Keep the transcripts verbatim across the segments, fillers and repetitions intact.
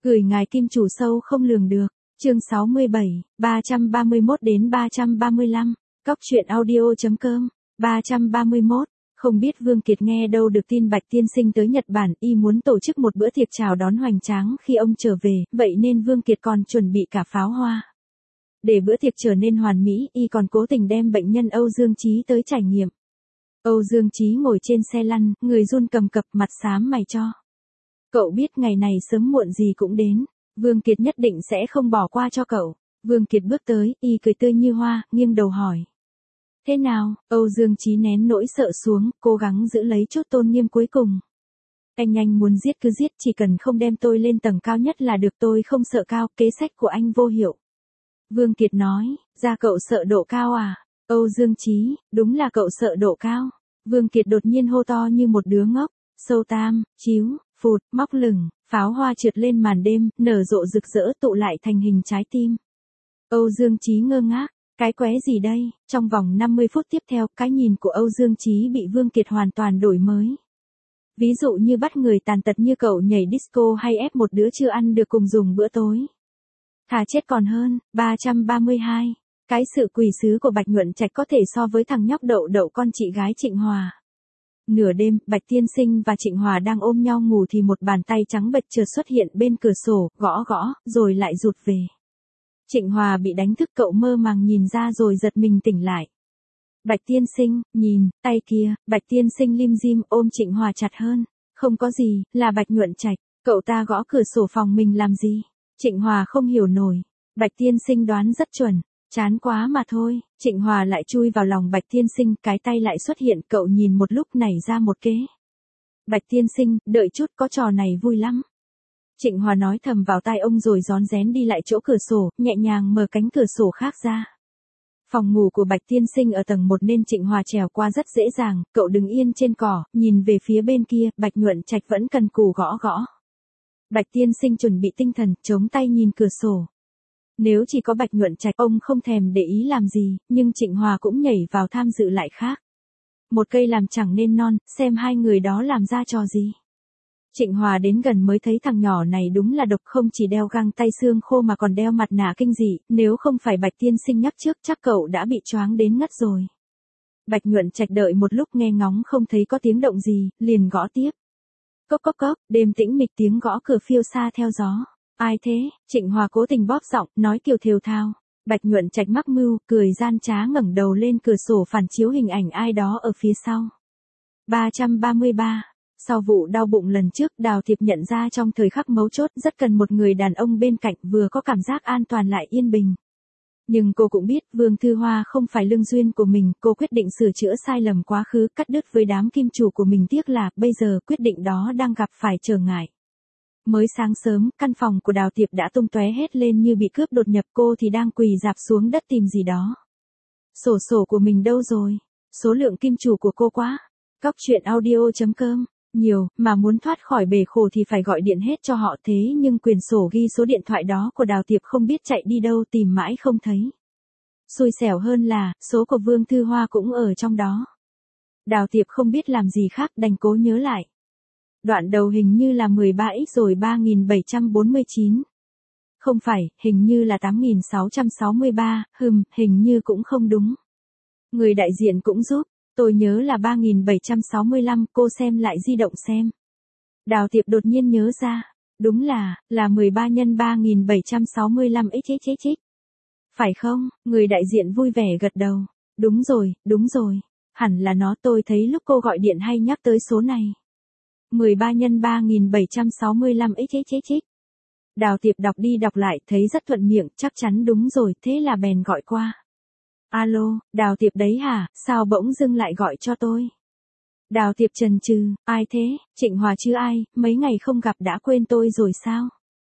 Gửi ngài kim chủ sâu không lường được. Chương sáu mươi bảy, ba trăm ba mươi mốt đến ba trăm ba mươi lăm. Cóc truyện audio.com. ba trăm ba mươi mốt. Không biết Vương Kiệt nghe đâu được tin Bạch tiên sinh tới Nhật Bản, y muốn tổ chức một bữa tiệc chào đón hoành tráng khi ông trở về, vậy nên Vương Kiệt còn chuẩn bị cả pháo hoa. Để bữa tiệc trở nên hoàn mỹ, y còn cố tình đem bệnh nhân Âu Dương Chí tới trải nghiệm. Âu Dương Chí ngồi trên xe lăn, người run cầm cập, mặt xám mày cho. Cậu biết ngày này sớm muộn gì cũng đến, Vương Kiệt nhất định sẽ không bỏ qua cho cậu. Vương Kiệt bước tới, y cười tươi như hoa, nghiêng đầu hỏi. Thế nào? Âu Dương Chí nén nỗi sợ xuống, cố gắng giữ lấy chút tôn nghiêm cuối cùng. Anh nhanh muốn giết cứ giết, chỉ cần không đem tôi lên tầng cao nhất là được, tôi không sợ cao, kế sách của anh vô hiệu. Vương Kiệt nói, ra cậu sợ độ cao à? Âu Dương Chí, đúng là cậu sợ độ cao. Vương Kiệt đột nhiên hô to như một đứa ngốc, sâu tam, chiếu, phụt, móc lửng, pháo hoa trượt lên màn đêm, nở rộ rực rỡ tụ lại thành hình trái tim. Âu Dương Chí ngơ ngác, cái quái gì đây? Trong vòng năm mươi phút tiếp theo, cái nhìn của Âu Dương Chí bị Vương Kiệt hoàn toàn đổi mới. Ví dụ như bắt người tàn tật như cậu nhảy disco hay ép một đứa chưa ăn được cùng dùng bữa tối. Thà chết còn hơn. Ba trăm ba mươi hai. Cái sự quỷ sứ của Bạch Nhuận Trạch có thể so với thằng nhóc đậu đậu con chị gái Trịnh Hòa. Nửa đêm, Bạch tiên sinh và Trịnh Hòa đang ôm nhau ngủ thì một bàn tay trắng bệch chợt xuất hiện bên cửa sổ, gõ gõ, rồi lại rụt về. Trịnh Hòa bị đánh thức, cậu mơ màng nhìn ra rồi giật mình tỉnh lại. Bạch tiên sinh, nhìn, tay kia. Bạch tiên sinh lim dim ôm Trịnh Hòa chặt hơn. Không có gì, là Bạch Nhuận Trạch. Cậu ta gõ cửa sổ phòng mình làm gì? Trịnh Hòa không hiểu nổi. Bạch tiên sinh đoán rất chuẩn. Chán quá mà thôi. Trịnh Hòa lại chui vào lòng Bạch tiên sinh, cái tay lại xuất hiện, cậu nhìn một lúc nảy ra một kế. Bạch tiên sinh, đợi chút, có trò này vui lắm. Trịnh Hòa nói thầm vào tai ông rồi rón rén đi lại chỗ cửa sổ, nhẹ nhàng mở cánh cửa sổ khác ra. Phòng ngủ của Bạch tiên sinh ở tầng một nên Trịnh Hòa trèo qua rất dễ dàng, cậu đứng yên trên cỏ, nhìn về phía bên kia, Bạch Nhuận Trạch vẫn cần cù gõ gõ. Bạch tiên sinh chuẩn bị tinh thần, chống tay nhìn cửa sổ. Nếu chỉ có Bạch Nhuận Trạch, ông không thèm để ý làm gì, nhưng Trịnh Hòa cũng nhảy vào tham dự lại khác. Một cây làm chẳng nên non, xem hai người đó làm ra trò gì. Trịnh Hòa đến gần mới thấy thằng nhỏ này đúng là độc, không chỉ đeo găng tay xương khô mà còn đeo mặt nạ kinh dị, nếu không phải Bạch tiên sinh nhắc trước chắc cậu đã bị choáng đến ngất rồi. Bạch Nhuận Trạch đợi một lúc nghe ngóng không thấy có tiếng động gì, liền gõ tiếp. Cốc cốc cốc, đêm tĩnh mịch, tiếng gõ cửa phiêu xa theo gió. Ai thế? Trịnh Hòa cố tình bóp giọng, nói kiều thều thào. Bạch Nhuận Trạch mắc mưu, cười gian trá ngẩng đầu lên cửa sổ phản chiếu hình ảnh ai đó ở phía sau. ba trăm ba mươi ba. Sau vụ đau bụng lần trước, Đào Thiệp nhận ra trong thời khắc mấu chốt rất cần một người đàn ông bên cạnh, vừa có cảm giác an toàn lại yên bình. Nhưng cô cũng biết Vương Thư Hoa không phải lương duyên của mình, cô quyết định sửa chữa sai lầm quá khứ, cắt đứt với đám kim chủ của mình, tiếc là bây giờ quyết định đó đang gặp phải trở ngại. Mới sáng sớm, căn phòng của Đào Tiệp đã tung tóe hết lên như bị cướp đột nhập, cô thì đang quỳ rạp xuống đất tìm gì đó. Sổ sổ của mình đâu rồi? Số lượng kim chủ của cô quá. Cóc truyện audio.com. Nhiều, mà muốn thoát khỏi bể khổ thì phải gọi điện hết cho họ, thế nhưng quyển sổ ghi số điện thoại đó của Đào Tiệp không biết chạy đi đâu, tìm mãi không thấy. Xui xẻo hơn là, số của Vương Thư Hoa cũng ở trong đó. Đào Tiệp không biết làm gì khác, đành cố nhớ lại. Đoạn đầu hình như là mười ba x rồi ba nghìn bảy trăm bốn mươi chín. Không phải, hình như là tám nghìn sáu trăm sáu mươi ba, hừm, hình như cũng không đúng. Người đại diện cũng giúp, tôi nhớ là ba nghìn bảy trăm sáu mươi lăm, cô xem lại di động xem. Đào Tiệp đột nhiên nhớ ra, đúng là, là mười ba nhân ba nghìn bảy trăm sáu mươi lăm xxxx. Phải không? Người đại diện vui vẻ gật đầu. Đúng rồi, đúng rồi, hẳn là nó, tôi thấy lúc cô gọi điện hay nhắc tới số này. mười ba nhân ba nghìn bảy trăm sáu mươi lăm xxxx. Đào Tiệp đọc đi đọc lại thấy rất thuận miệng, chắc chắn đúng rồi, thế là bèn gọi qua. Alo, Đào Tiệp đấy hả, sao bỗng dưng lại gọi cho tôi? Đào Tiệp chần chừ, ai thế? Trịnh Hòa chứ ai, mấy ngày không gặp đã quên tôi rồi sao?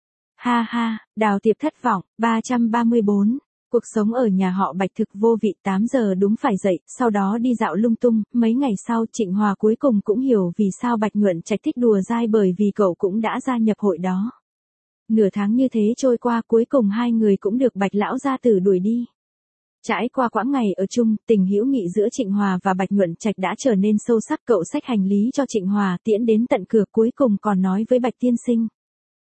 Ha ha, Đào Tiệp thất vọng. Ba trăm ba mươi bốn. Cuộc sống ở nhà họ Bạch thực vô vị, tám giờ đúng phải dậy, sau đó đi dạo lung tung. Mấy ngày sau Trịnh Hòa cuối cùng cũng hiểu vì sao Bạch Nhuận Trạch thích đùa dai, bởi vì cậu cũng đã gia nhập hội đó. Nửa tháng như thế trôi qua, cuối cùng hai người cũng được Bạch lão gia tử đuổi đi. Trải qua quãng ngày ở chung, tình hữu nghị giữa Trịnh Hòa và Bạch Nhuận Trạch đã trở nên sâu sắc, cậu xách hành lý cho Trịnh Hòa tiễn đến tận cửa, cuối cùng còn nói với Bạch tiên sinh.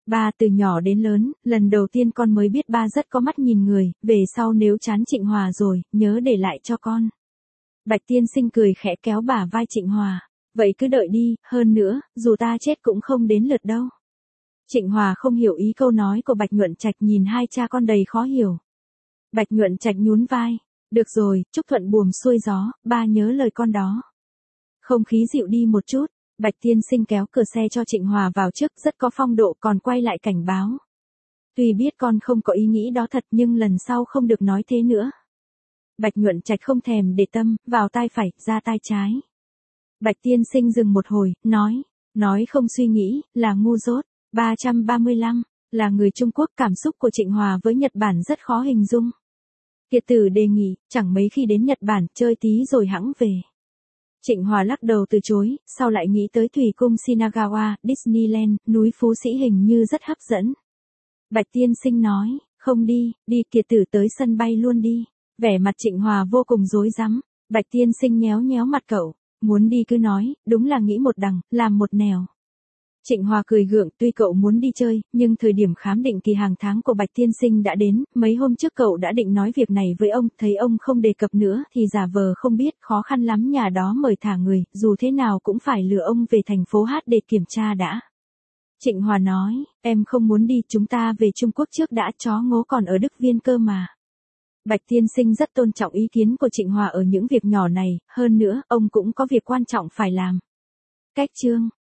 Ba từ nhỏ đến lớn, lần đầu tiên con mới biết ba rất có mắt nhìn người, về sau nếu chán Trịnh Hòa rồi, nhớ để lại cho con. Bạch tiên sinh cười khẽ kéo bả vai Trịnh Hòa. Vậy cứ đợi đi, hơn nữa, dù ta chết cũng không đến lượt đâu. Trịnh Hòa không hiểu ý câu nói của Bạch Nhuận Trạch, nhìn hai cha con đầy khó hiểu. Bạch Nhuận Trạch nhún vai. Được rồi, chúc thuận buồm xuôi gió, ba nhớ lời con đó. Không khí dịu đi một chút, Bạch tiên sinh kéo cửa xe cho Trịnh Hòa vào trước, rất có phong độ, còn quay lại cảnh báo. Tuy biết con không có ý nghĩ đó thật nhưng lần sau không được nói thế nữa. Bạch Nhuận Trạch không thèm để tâm, vào tai phải, ra tai trái. Bạch tiên sinh dừng một hồi, nói, nói không suy nghĩ, là ngu dốt. ba trăm ba mươi lăm, là người Trung Quốc, cảm xúc của Trịnh Hòa với Nhật Bản rất khó hình dung. Kiệt tử đề nghị, chẳng mấy khi đến Nhật Bản, chơi tí rồi hẵng về. Trịnh Hòa lắc đầu từ chối, sau lại nghĩ tới Thủy cung Shinagawa, Disneyland, núi Phú Sĩ hình như rất hấp dẫn. Bạch tiên sinh nói, không đi, đi Kiệt tử tới sân bay luôn đi. Vẻ mặt Trịnh Hòa vô cùng rối rắm. Bạch tiên sinh nhéo nhéo mặt cậu, muốn đi cứ nói, đúng là nghĩ một đằng, làm một nẻo. Trịnh Hòa cười gượng, tuy cậu muốn đi chơi, nhưng thời điểm khám định kỳ hàng tháng của Bạch tiên sinh đã đến, mấy hôm trước cậu đã định nói việc này với ông, thấy ông không đề cập nữa thì giả vờ không biết, khó khăn lắm nhà đó mời thả người, dù thế nào cũng phải lừa ông về thành phố Hát để kiểm tra đã. Trịnh Hòa nói, em không muốn đi, chúng ta về Trung Quốc trước đã, chó ngố còn ở Đức Viên cơ mà. Bạch tiên sinh rất tôn trọng ý kiến của Trịnh Hòa ở những việc nhỏ này, hơn nữa, ông cũng có việc quan trọng phải làm. Cách chương